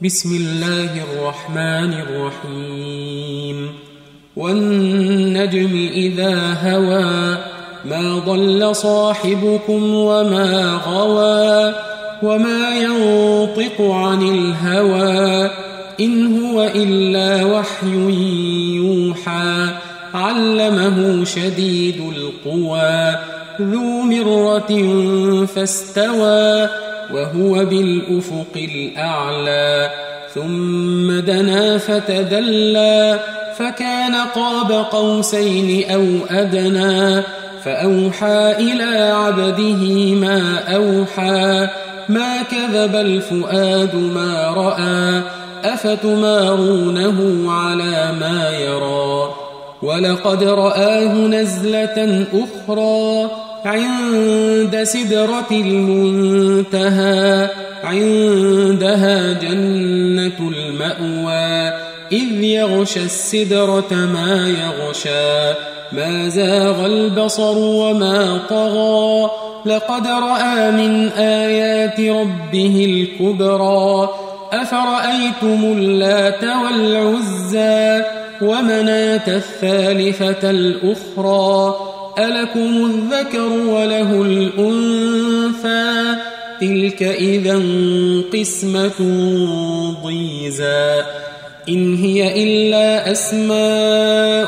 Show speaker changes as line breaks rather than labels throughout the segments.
بسم الله الرحمن الرحيم والنجم إذا هوى ما ضل صاحبكم وما غوى وما ينطق عن الهوى إن هو إلا وحي يوحى علمه شديد القوى ذو مرة فاستوى وهو بالأفق الأعلى ثم دنا فتدلى فكان قاب قوسين أو أدنى فأوحى إلى عبده ما أوحى ما كذب الفؤاد ما رأى أفتمارونه على ما يرى ولقد رآه نزلة أخرى عند سدرة المنتهى عندها جنة المأوى إذ يغشى السدرة ما يغشى ما زاغ البصر وما طغى لقد رأى من آيات ربه الكبرى أفرأيتم اللات والعزى ومناة الثالثة الأخرى ألكم الذكر وله الأنثى تلك إذا قسمة ضيزى إن هي إلا أسماء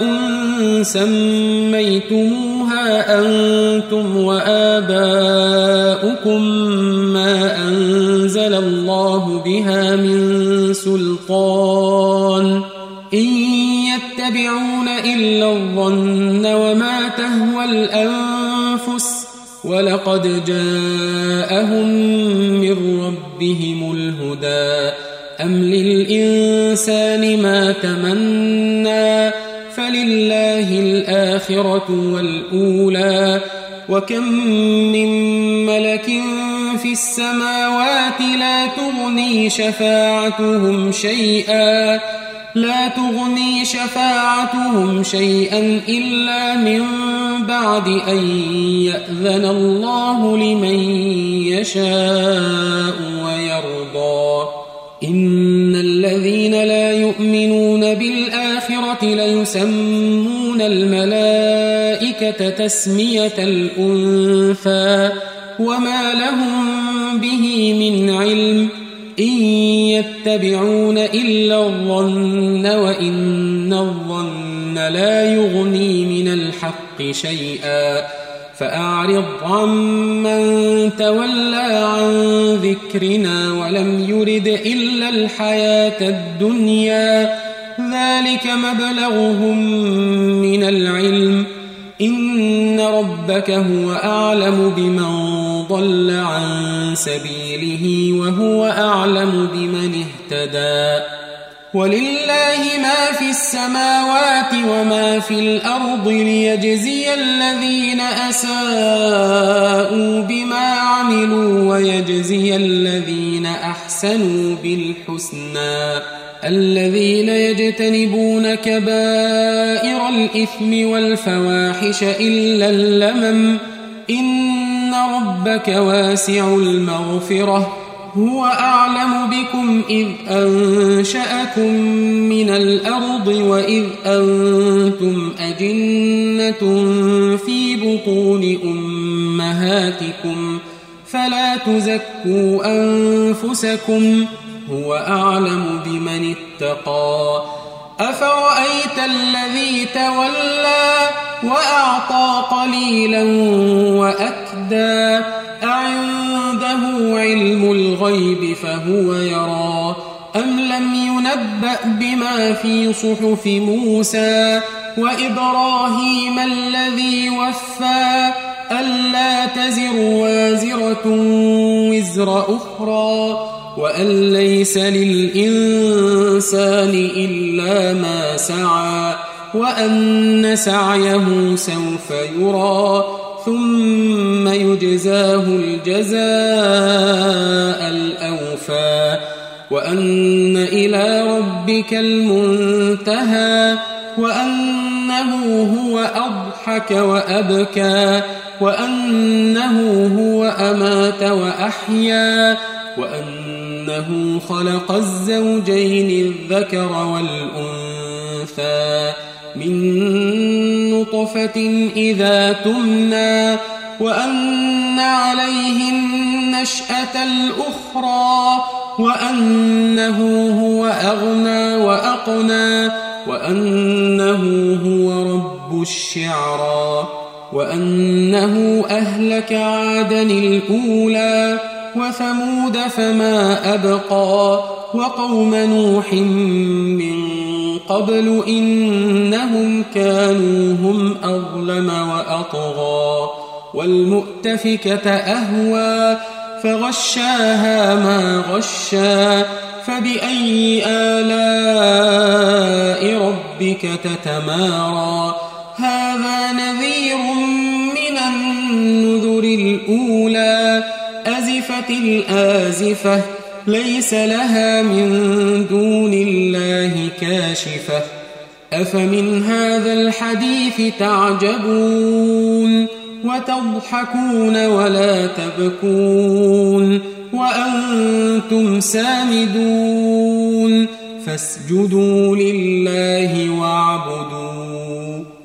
سميتموها أنتم وآباؤكم ما أنزل الله بها من سلطان إن يتبعون إلا الظن وما تهوى الأنفس ولقد جاءهم من ربهم الهدى أم للإنسان ما تمنى فلله الآخرة والأولى وكم من ملك في السماوات لا تغني شفاعتهم شيئا إلا من بعد أن يأذن الله لمن يشاء ويرضى إن الذين لا يؤمنون بالآخرة ليسمون الملائكة تسمية الأنثى وما لهم به من علم إن يتبعون إلا الظن وإن الظن لا يغني من الحق شيئا فأعرض عمن تولى عن ذكرنا ولم يرد إلا الحياة الدنيا ذلك مبلغهم من العلم إن ربك هو أعلم بمن ضل عن سبيله وهو أعلم بمن اهتدى ولله ما في السماوات وما في الأرض ليجزي الذين أساءوا بما عملوا ويجزي الذين أحسنوا بالحسنى الذين يجتنبون كبائر الإثم والفواحش إلا اللمم إن ربك واسع المغفرة هو أعلم بكم إذ أنشأكم من الأرض وإذ أنتم أجنة في بطون أمهاتكم فلا تزكوا أنفسكم هو أعلم بمن اتقى أفرأيت الذي تولى وأعطى قليلا وأكدى أعنده علم الغيب فهو يرى أم لم ينبأ بما في صحف موسى وإبراهيم الذي وفى ألا تزر وازرة وزر أخرى وأن ليس للإنسان إلا ما سعى وأن سعيه سوف يرى ثم يجزاه الجزاء الأوفى وأن إلى ربك المنتهى وأنه هو أضحك وأبكى وأنه هو أمات وأحيا وأنه خلق الزوجين الذكر والأنثى من نطفة إذا تمنى وأن عليه النشأة الأخرى وأنه هو أغنى وأقنى وأنه هو رب الشعرى وأنه أهلك عادا الأولى وثمود فما أبقى وقوم نوح من قبل إنهم كانوا هم أظلم وأطغى والمؤتفكة أهوى فغشاها ما غشى فبأي آلاء ربك تتمارى هذا نذير من النذر الأولى أزفت الآزفة ليس لها من دون الله كاشفة أفمن هذا الحديث تعجبون وتضحكون ولا تبكون وأنتم سامدون فاسجدوا لله واعبدوا